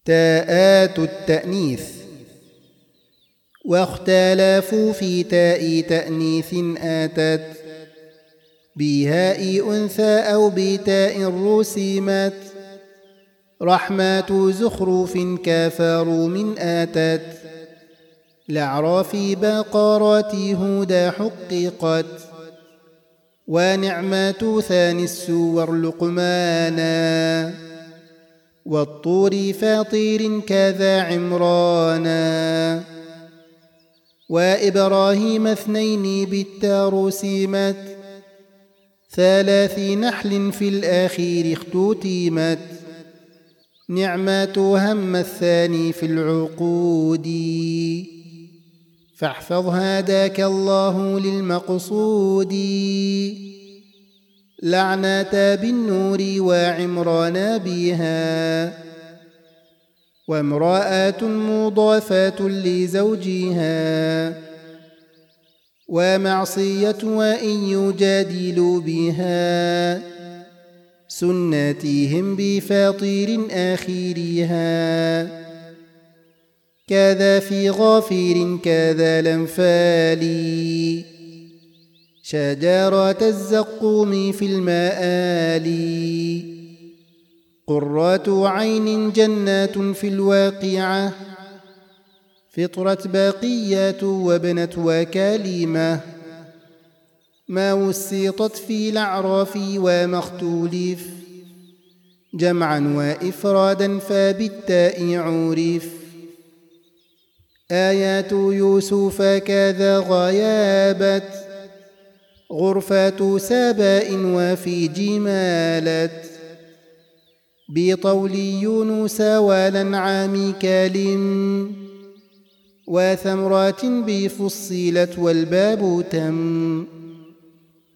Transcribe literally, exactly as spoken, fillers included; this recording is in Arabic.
تاءات التأنيث. واختلفوا في تاء تأنيث آتت بهاء أنثى أو بتاء رسمت. رحمة زخرف كفروا من آتت الأعراف بقرات هدى حققت. ونعمة ثاني السور لقمانا والطور فاطير كذا عمرانا. وإبراهيم اثنين بالتا رسمت ثلاث نحل في الأخير اختتمت. نعمة هم الثاني في العقود فاحفظ هداك الله للمقصود. لعنة بالنور وعمران بها وامرأة مضافة لزوجها. ومعصية وإن يجادلوا بها سنتهم بفاطر آخرها. كذا في غافر كذا الأنفال شجرة الزقوم في المآل. قرة عين جنات في الواقعة فطرة بقية وابنة وكلمة. ما وسطت في الأعراف وما اختلف جمعا وإفرادا فبالتاء عرف. آيات يوسف كذا غيابت غرفة سباء وفي جمالت. بطول يونس والأنعام كلم وثمرات بفصلت والباب تم.